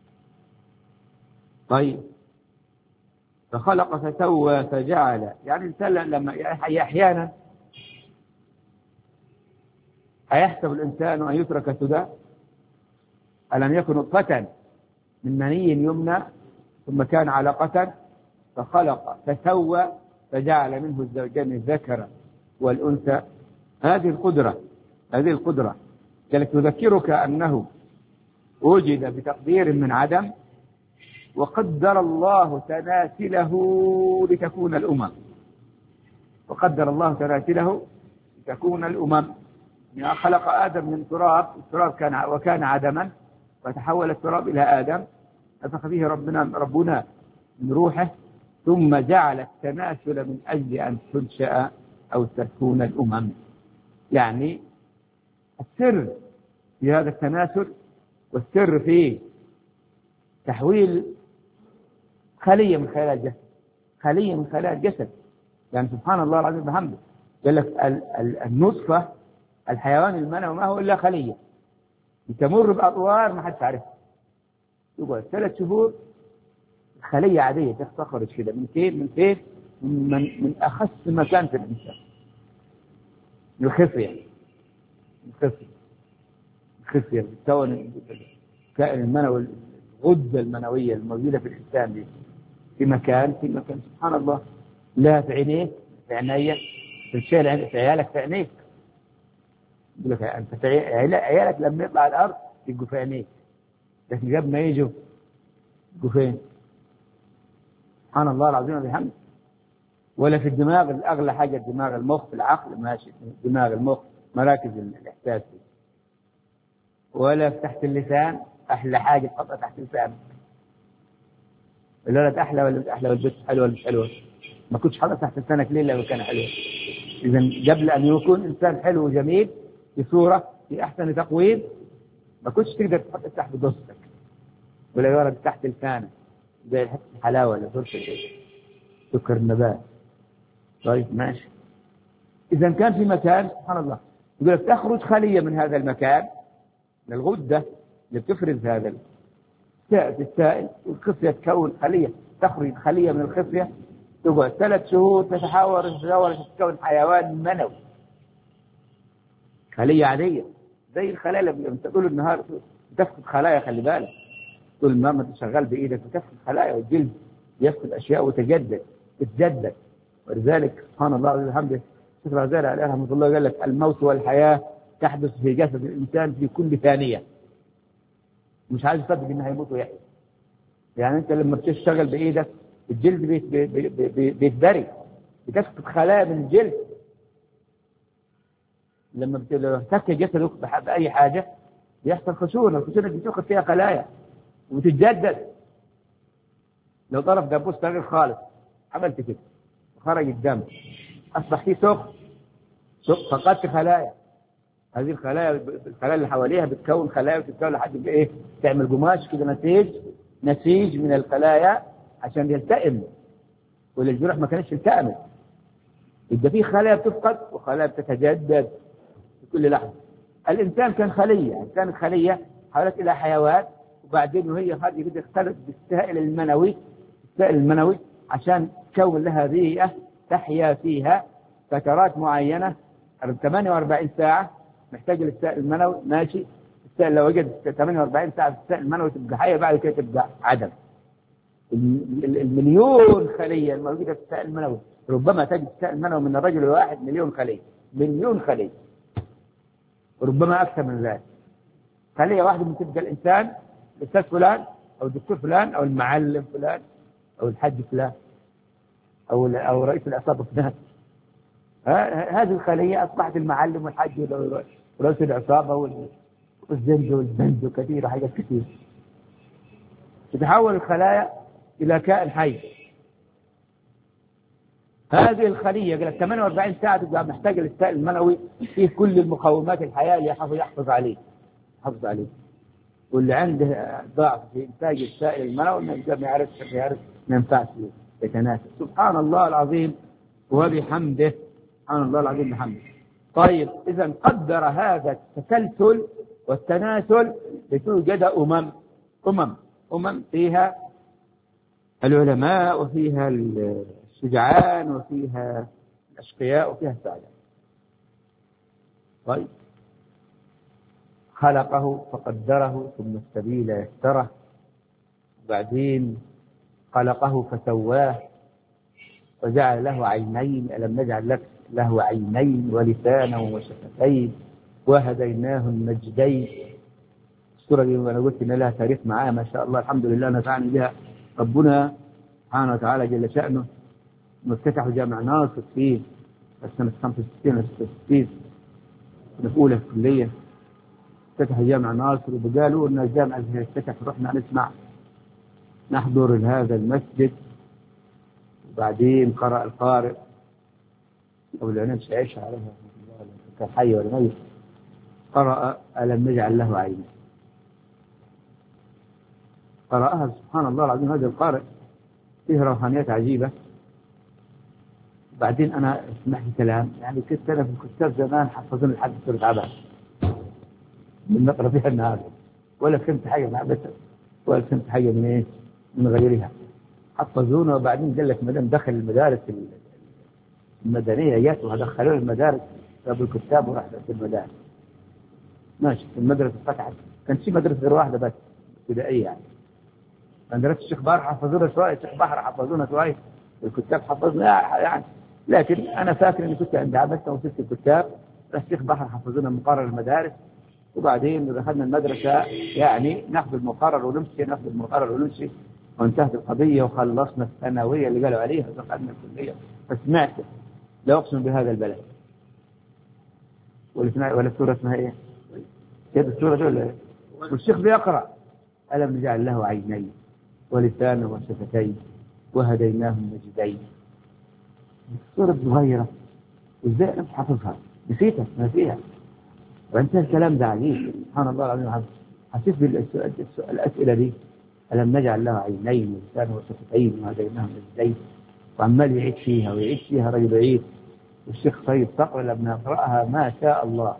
طيب فخلق فسوى فجعل، يعني الإنسان لما أحيانا أيحسب الإنسان أن يترك سدى؟ ألم يكن نطفة من مني يمنى ثم كان علقة فخلق فسوى فجعل منه الزوجين الذكر والأنثى. هذه القدرة قالت تذكرك أنه وجد بتقدير من عدم، وقدر الله تناسله لتكون الأمم. وقدر الله تناسله لتكون الأمم. يعني خلق آدم من تراب، التراب وكان عدما، فتحول التراب إلى آدم، نفخ فيه ربنا من روحه، ثم جعل التناسل من أجل أن تنشأ أو تكون الأمم. يعني السر في هذا التناسل، والسر في تحويل خلية من خلايا الجسد. يعني سبحان الله العظيم بحمده، قال لك النطفة الحيوان المنوي ما هو إلا خلية تمر بأطوار ما حد تعرفها، يقعد 3 شهور خلية عادية تخرج كده من فين من أخص مكان في الإنسان، من الخصية تكون الكائن المنوي، الغدة المنوية الموجودة في الإنسان دي في مكان سبحان الله، لا في عينيك، في عينيا، في الشيء في عيالك، في عينيك. يقول لك أنت عيالك لما يطلع الأرض يبقوا في عينيك، لكن قبل ما يجوا يبقوا فين؟ سبحان الله العظيم وبحمده. ولا في الدماغ، الأغلى حاجة الدماغ، المخ، العقل ماشي، دماغ المخ مراكز الإحساس، ولا في تحت اللسان، أحلى حاجة تحطها تحت لسانك. الولد أحلى ولا مش أحلى، والبنت حلوة ولا مش حلوة؟ ما كنتش حاطط تحت لسانك ليه لو كان حلو؟ إذا قبل أن يكون إنسان حلو وجميل في صورة في أحسن تقويم، ما كنتش تقدر تحط تحت دوستك ولا يورد تحت لسانك زي الحلاوة ولا فرشة سكر النبات. طيب ماشي. إذا كان في مكان سبحان الله، يقول لك تخرج خلية من هذا المكان، من الغدة اللي بتفرز هذا السائل، والخصية تكون خلية، تخرج خلية من الخصية، تقعد 3 شهور تتحول تتكون حيوان منوي، خلية عادية زي الخلايا اللي تقول النهار تفقد خلايا. خلي بالك طول ما انت شغال بايدك بتفقد خلايا، والجلد يفقد اشياء وتتجدد. ولذلك سبحان الله وبحمده الشيخ الغزالي عليه رحمه الله قال لك الموت والحياة تحدث في جسد الإنسان في كل ثانية. مش عايز تصدق انه هيموت ويحيى. يعني انت لما بتشتغل بايدك الجلد بيتبري، بتفقد خلايا من الجلد. لما بتحتك جسدك بأي حاجة بيحصل خشونة، الخشونة بتفقد فيها خلايا وتتجدد. لو طرف دبوس صغير خالص عملت كده خرج الدم أصبح فيه سخن، فقدت خلايا. هذه الخلايا اللي حواليها بتكون خلايا وتتكون لحد ايه، تعمل قماش كده، نسيج من الخلايا عشان يلتئم، والجروح ما كانتش تلتئم. يبقى فيه خلايا بتفقد وخلايا بتتجدد في كل لحظة. الإنسان كان خلية حولت إلى حيوان، وبعدين وهي هذه بدأت تختلط بالسائل المنوي عشان تكون لها بيئة تحيا فيها فترات معينة. 48 ساعة محتاج للسائل المنوي ماشي. السائل لو وجد 48 ساعة في السائل المنوي تبقى حية، بعد كده تبقى عدم. المليون خلية الموجودة في السائل المنوي ربما تجد السائل المنوي من الرجل الواحد مليون خلية، وربما أكثر من ذلك. خلية واحدة من تبقى الإنسان، الأستاذ فلان أو الدكتور فلان أو المعلم فلان أو الحج فلان أو رئيس العصابة فلان. هذه الخلية أصبحت المعلم والحج ورئيس العصابة والزنج والبنج وكثير حاجات كثير. تتحول الخلايا إلى كائن حي. هذه الخلية قلت 48 ساعة تبقى محتاجة للسائل المنوي فيه كل المقومات الحياة اللي يحافظ عليه. واللي عنده ضعف في إنتاج السائل المنوي ما يعرف ما ينفعش يتناسب. سبحان الله العظيم وبحمده. سبحان الله العظيم بحمده. طيب إذا قدر هذا التسلسل والتناسل لتوجد أمم فيها العلماء وفيها الشجعان وفيها الأشقياء وفيها السعداء. طيب خلقه فقدره ثم السبيل يسره، وبعدين خلقه فسواه وجعل له عينين، ألم نجعل لك له عينين ولسانا وشفتين وهديناه النجدين. السورة دي وأنا قلت إن لها تاريخ معايا ما شاء الله، الحمد لله نفعني بها ربنا سبحانه وتعالى جل شأنه. افتتحوا جامع ناصر في سنة 65 66 في أولى الكلية، افتتحوا جامع ناصر وقالوا إن الجامع اللي افتتح رحنا نسمع نحضر هذا المسجد. وبعدين قرأ القارئ أو العنان شعيش عليها كان حي ولا ميت، قرأ ألم نجعل له عينين، قرأها سبحان الله العظيم. هذا القارئ فيه روحانيات عجيبة. بعدين أنا سمعت كلام يعني كنت أنا في الكتاب زمان حفظون لحد سورة عبس من نقرأ فيها النهار، ولا فهمت حاجة من عبس ولا فهمت حاجة من إيه من غيرها، حفظونا. وبعدين قال لك ما دام دخل المدارس المدنية جت ودخلوه المدارس أبو الكتاب وراح في المدارس ماشي. المدرسة فتحت كان في مدرسة غير واحدة بس ابتدائية يعني. مدرسة الشيخ بحر حفظونا شوية، الشيخ بحر حفظونا شوية، الكتاب حفظنا يعني. لكن أنا فاكر إني كنت عند عبسة وصلت الكتاب، الشيخ بحر حفظونا مقرر المدارس. وبعدين دخلنا المدرسة يعني ناخذ المقرر ونمشي، ناخذ المقرر ونمشي، وانتهت القضية وخلصنا الثانوية اللي قالوا عليها ودخلنا الكلية. فسمعت لا أقسم بهذا البلد ولا السورة اسمها إيه؟ كيف السورة دول إيه؟ والشيخ بيقرأ ألم نجعل له عينين ولسانا وشفتين وهديناه النجدين. السورة صغيرة إزاي أنا مش حافظها؟ نسيتها ما فيها. وانتهى الكلام ده عجيب سبحان الله العظيم. حسيت بالأسئلة دي ألم نجعل له عينين ولسانا وشفتين وهديناه النجدين، وعمال يعيد فيها ويعيد فيها رجل بعيد. والشيخ طيب تقرأ لما نقرأها ما شاء الله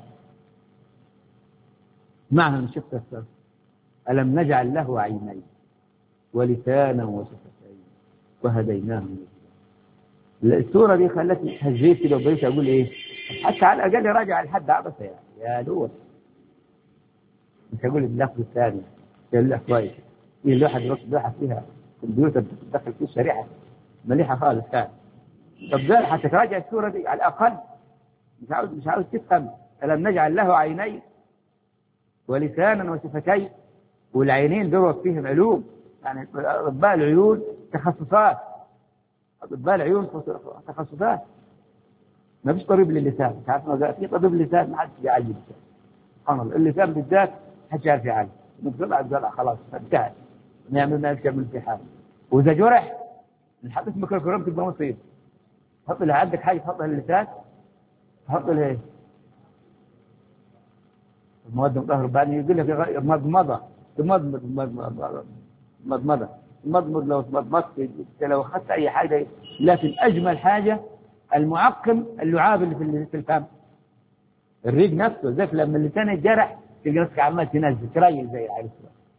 معها من شيخ تفسر ألم نجعل له عينين ولسانا وشفتين وهديناه النجدين. السورة دي خلتني هزيت كده وبقيت أقول إيه حتى على الأقل راجع لحد عبسة يعني يا دول مش هقول اللفظ الثاني يلا كويس. في لوحة فيها كمبيوتر تدخل فيه شريحة مليحة خالص كان. طب ده حتى تراجع السورة دي على الأقل مش عاوز تفهم ألم نجعل له عينين ولسانا وشفتين. والعينين دول فيهم علوم يعني أطباء العيون تخصصات، أطباء العيون تخصصات. ما فيش طبيب للسان، تعرف ما في طبيب للسان ما حدش يعالج اللسان سبحان الله. اللسان بالذات ما حدش يعرف يعالج، نطلع خلاص انتهت نعمل امتحان. وإذا جرح نحط اسمه ميكروكروم تبقى مصيبة. تحط اللي عندك حاجة تحطها للسان، تحط له ايه المواد المطهرة بعدين يقول لك مضمضة مضمض لو مضمضت لو أخذت أي حاجة. لكن أجمل حاجة المعقم اللعاب اللي في الفم الريق نفسه ذاك لما اللسان يتجرح تلقى نفسك عمال تنزل تريل زي العيل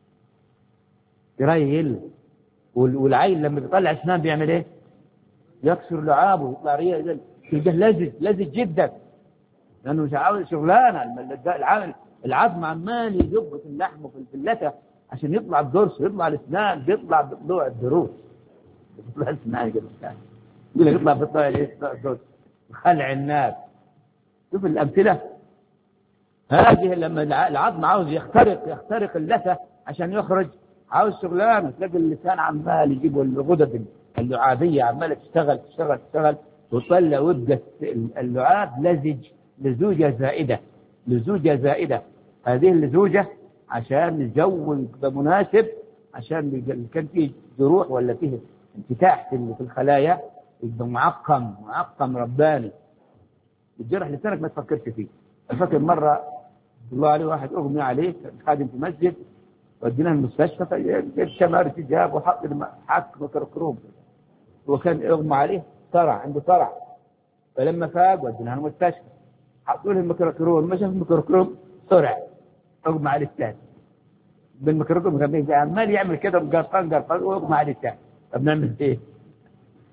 تريل. والعيل لما بيطلع اسنان بيعمل ايه؟ يكسر لعابه ويطلع ريق تلقاه لزج جدا لأنه مش عاوز شغلانة. العظم عمال يدب في اللحم وفي اللثة عشان يطلع الضرس ويطلع الاسنان، بيطلع بطلوع الضروس بيطلع الاسنان كده يقول لك يطلع بطلوع الضرس خلع الناب. شوف الأمثلة هذه لما العظم عاوز يخترق اللثة عشان يخرج عاوز شغلانة. تلاقي اللسان عمال يجيب الغدد اللعابية عمالة تشتغل وتطلع ويبقى اللعاب لزوجة زائدة. هذه اللزوجة عشان الجو يبقى مناسب، عشان كان فيه جروح ولا فيه انفتاح في الخلايا يبقى معقم رباني. الجرح لسانك ما تفكرش فيه. أفكر مرة الله عليه واحد أغمي عليه خادم في مسجد وديناه المستشفى فالشمارة جاب وحط حق ميكروكروم وكان أغمى عليه عنده صرع. فلما فاق وديناه المستشفى حطوا له الميكروكروم، ما شاف الميكروكروم صرع أغمى عليه الثاني بالميكروكروم عمال يعمل كده مقرطان وأغمى عليه الثاني. طب نعمل إيه؟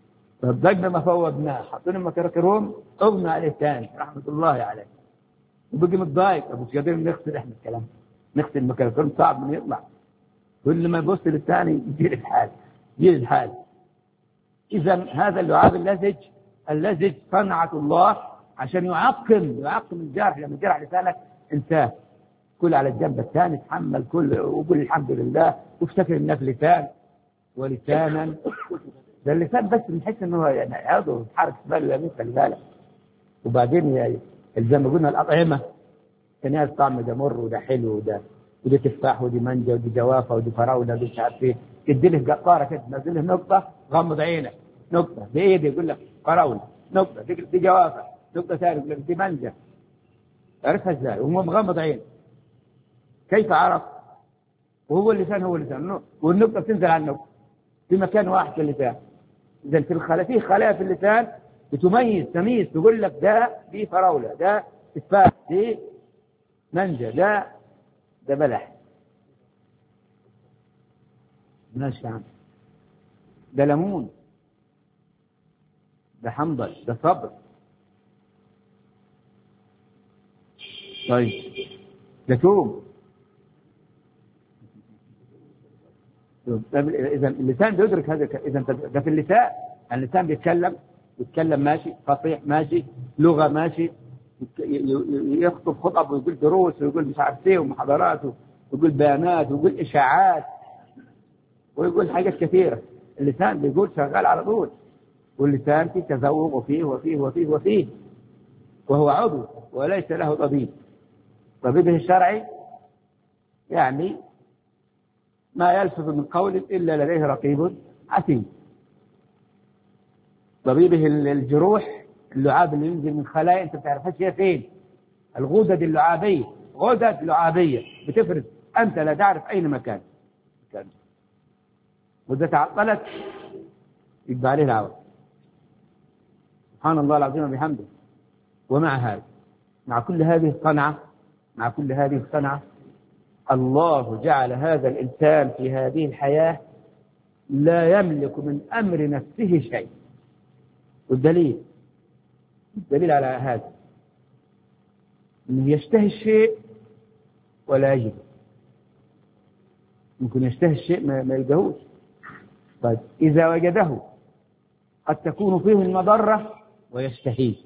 صدقنا ما فوضناه حطوا له الميكروكروم أغمى عليه الثاني رحمة الله عليه. وبقي متضايق، مش قادرين نغسل احنا الكلام، نغسل المكان كل صعب من يطلع، كل ما يبص للثاني يجي الحال يجي الحال. إذا هذا اللعاب اللزج صنعة الله عشان يعقم الجرح. لما الجرح لسانك انساه، كل على الجنب الثاني، تحمل كل وقول الحمد لله، وافتكر انك لسان ولسانا. ده اللسان بس بنحس انه يعني عضو يتحرك باله يمين خلي بالك. وبعدين زي ما قلنا الأطعمة كان الطعم ده مر وده حلو وده تفاح ودي مانجا ودي جوافة ودي فراولة ودي مش عارف ايه، تدي له قطارة كده تنزل له نقطة غمض عينك، نقطة بإيدي يقول لك فراولة، نقطة دي جوافة، نقطة ثانية يقول لك دي مانجا. عرفها ازاي وهو مغمض عينه؟ كيف عرف؟ وهو اللسان والنقطة بتنزل على النقطة في مكان واحد في اللسان. إذا في خلايا في اللسان تميز تقول لك دي فراولة، ده تفاح، دي مانجا، ده بلح، ماشي عم، ده ليمون، ده حنظل، ده صبر. طيب ده توم. إذا اللسان بيدرك هذا. إذا ده في اللسان بيتكلم ماشي، فصيح ماشي، لغة ماشي، يخطب خطب ويقول دروس ويقول مش عارف ايه ومحاضرات ويقول بيانات ويقول إشاعات ويقول حاجات كثيرة. اللسان بيقول شغال على طول، واللسان فيه تذوق وفيه وهو عضو وليس له طبيب. طبيبه الشرعي يعني ما يلفظ من قول إلا لديه رقيب عتيد. طبيبه الجروح، اللعاب اللي ينزل من خلايا انت بتعرفهاش هي فين، الغدد اللعابية، غدد لعابية بتفرز انت لا تعرف اين مكان. وإذا تعطلت يبقى عليه العوض. سبحان الله العظيم وبحمده. ومع هذا، مع كل هذه الصنعة الله جعل هذا الإنسان في هذه الحياة لا يملك من أمر نفسه شيء. والدليل على هذا أنه يشتهي الشيء ولا يجد. ممكن يشتهي الشيء ما يلقاهوش. طيب إذا وجده قد تكون فيه المضرة ويشتهيه،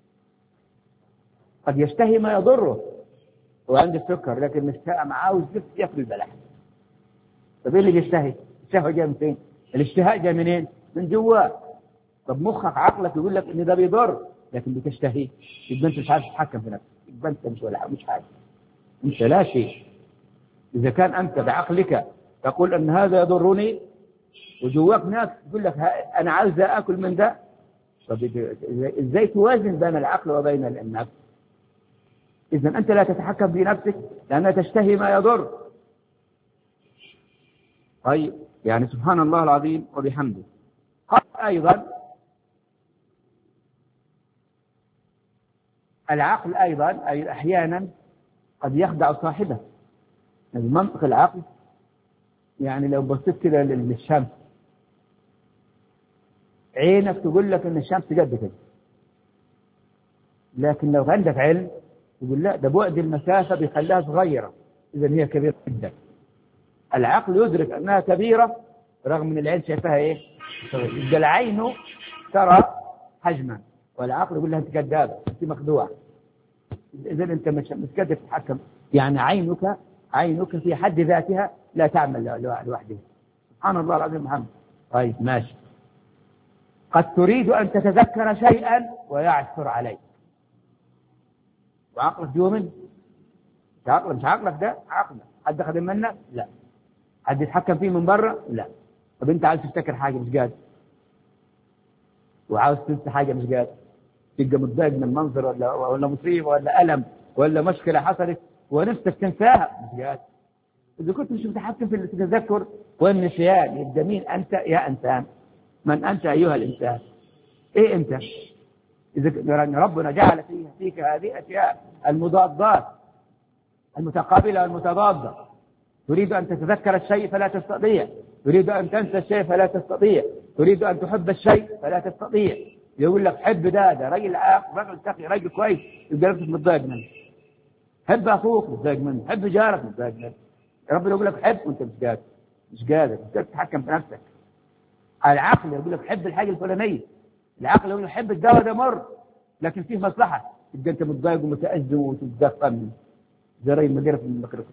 قد يشتهي ما يضره وعنده السكر لكن مش عاوز ياكل البلح. طب ايه اللي بيشتهي؟ الشهوة جايه من فين؟ الاشتهاء جاي منين؟ من جواه. طب مخك عقلك يقول لك ان ده بيضر لكن بتشتهيه، يبقى انت مش عارف تتحكم في نفسك، يبقى انت مش حاجه، انت لا شيء. اذا كان انت بعقلك تقول ان هذا يضرني وجواك ناس تقول لك انا عاوز اكل من ده، طب ازاي توازن بين العقل وبين النفس؟ إذا أنت لا تتحكم بنفسك لأنها تشتهي ما يضر. طيب يعني سبحان الله العظيم وبحمده. قال أيضا العقل أيضا أي أحيانا قد يخدع صاحبه. المنطق العقل يعني لو بصيت كده للشمس عينك تقول لك ان الشمس قد كده، لكن لو عندك علم يقول لا، ده بعد المسافة بيخليها صغيرة، إذا هي كبيرة جدا. العقل يدرك أنها كبيرة رغم من العين شايفها إيه؟ يبقى العين ترى حجما والعقل يقول لها أنت كذابة، أنت مخدوعة. إذا أنت مش قادر تتحكم، يعني عينك في حد ذاتها لا تعمل لوحدها. سبحان الله العظيم محمد. طيب ماشي. قد تريد أن تتذكر شيئا ويعثر عليك وعقلك يؤمن. مش عقلك ده عقلك. حد خدم منك؟ لا. حد يتحكم فيه من بره؟ لا. طب انت عايز تفتكر حاجه مش قادر، وعاوز تنسى حاجه مش قادر، تبقى متضايق من منظر ولا مصيبه ولا الم ولا مشكله حصلت ونفسك تنساها مش قادر. اذا كنت مش متحكم في التذكر والنسيان يبقى مين انت يا انسان؟ من انت ايها الانسان؟ ايه انت؟ إذا ربنا جعل فيك هذه الأشياء المضادات المتقابلة والمتضادة. تريد أن تتذكر الشيء فلا تستطيع، تريد أن تنسى الشيء فلا تستطيع، تريد أن تحب الشيء فلا تستطيع. يقول لك حب ده راجل عاق، راجل تقي، راجل كويس، يبقى نفسك متضايق منه. حب أخوك مش ضايق منه، حب جارك مش ضايق منه. ربنا يقول لك حب وأنت مش قادر تتحكم في نفسك. العقل يقول لك حب الحاجة الفلانية، العقل يقول لك حب الدواء ده مر لكن فيه مصلحة، تبقى أنت متضايق ومتأزم وتتدفن زي المديرة في المكرفة.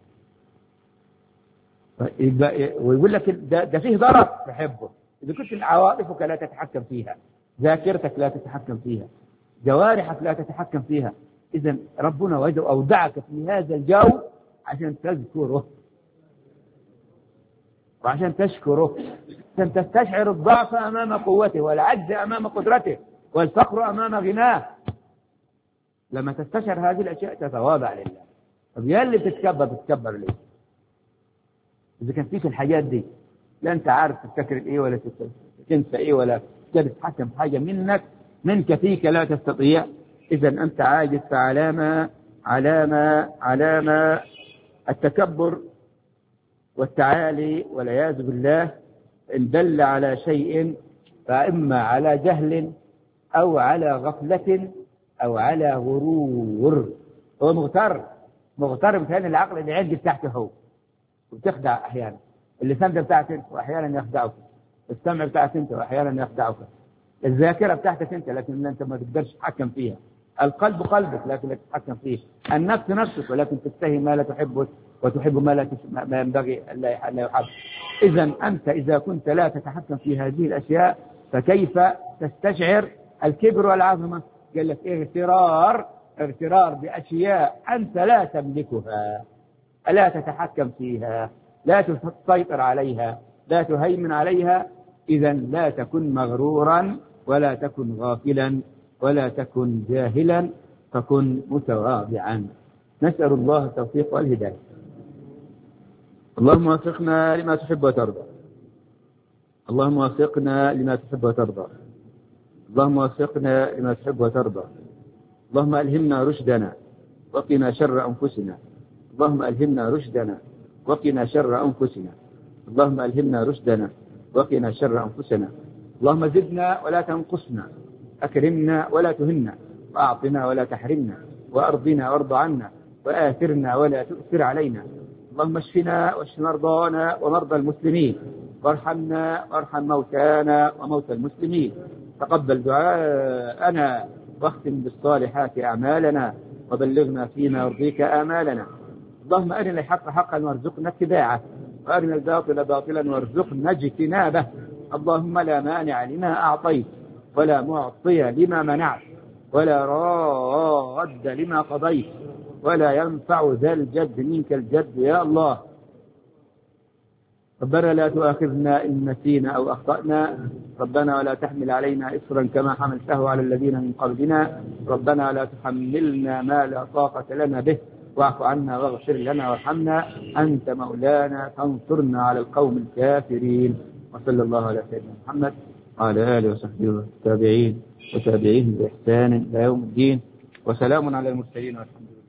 ويقول لك ده فيه ضرر تحبه. إذا كنت عواطفك لا تتحكم فيها، ذاكرتك لا تتحكم فيها، جوارحك لا تتحكم فيها، إذا ربنا أودعك في هذا الجو عشان تذكره وعشان تشكره، عشان تستشعر الضعف أمام قوته والعجز أمام قدرته والفقر أمام غناه. لما تستشعر هذه الأشياء تتواضع لله. طب يا اللي تتكبر ليه؟ إذا كان فيك الحاجات دي لا أنت عارف تفتكر إيه ولا تنسى إيه ولا تتحكم في حاجة منك فيك لا تستطيع، إذا أنت عاجز. علامة التكبر والتعالي والعياذ بالله إن دل على شيء فإما على جهل أو على غفلة أو على غرور. هو مغتر مثلا العقل اللي عندي بتاعته هو وبتخدع أحيانا، اللسان ده بتاعك أنت وأحيانا يخدعك، السمع بتاعك أنت وأحيانا يخدعك، الذاكرة بتاعتك أنت لكن أنت ما تقدرش تتحكم فيها، القلب قلبك لكن لا تتحكم فيه، النفس نفسك ولكن تستهي ما لا تحبه وتحب ما ينبغي ألا يحب. إذا أنت إذا كنت لا تتحكم في هذه الأشياء فكيف تستشعر الكبر والعظمة؟ قال لك اغترار بأشياء أنت لا تملكها، لا تتحكم فيها، لا تسيطر عليها، لا تهيمن عليها. إذا لا تكن مغرورا ولا تكن غافلا ولا تكن جاهلا، فكن متواضعا. نسأل الله التوفيق والهداية. اللهم وفقنا لما تحب وترضى، اللهم وفقنا لما تحب وترضى، اللهم وفقنا لما تحب وترضى. اللهم ألهمنا رشدنا وقنا شر أنفسنا، اللهم ألهمنا رشدنا وقنا شر أنفسنا، اللهم ألهمنا رشدنا وقنا شر أنفسنا. اللهم زدنا ولا تنقصنا، أكرمنا ولا تهنا، وأعطنا ولا تحرمنا، وأرضنا وارض عنا، وآثرنا ولا تؤثر علينا. اللهم اشفنا واشف مرضانا ومرضى المسلمين، وارحمنا وارحم موتانا وموتى المسلمين. تقبل دعاءنا واختم بالصالحات أعمالنا، وبلغنا فيما يرضيك آمالنا. اللهم أرنا الحق حقا وارزقنا اتباعه، وأرنا الباطل باطلا وارزقنا اجتنابه. اللهم لا مانع لما أعطيت ولا معطي لما منعت ولا راد لما قضيت ولا ينفع ذا الجد منك الجد يا الله. ربنا لا تؤاخذنا إن نسينا أو أخطأنا، ربنا ولا تحمل علينا إصرا كما حملته على الذين من قبلنا، ربنا لا تحملنا ما لا طاقة لنا به، واعف عنا واغفر لنا وارحمنا، أنت مولانا فانصرنا على القوم الكافرين. وصلى الله على سيدنا محمد وعلى آله وصحبه والتابعين وتابعيهم بإحسان إلى يوم الدين، وسلام على المرسلين والحمد لله.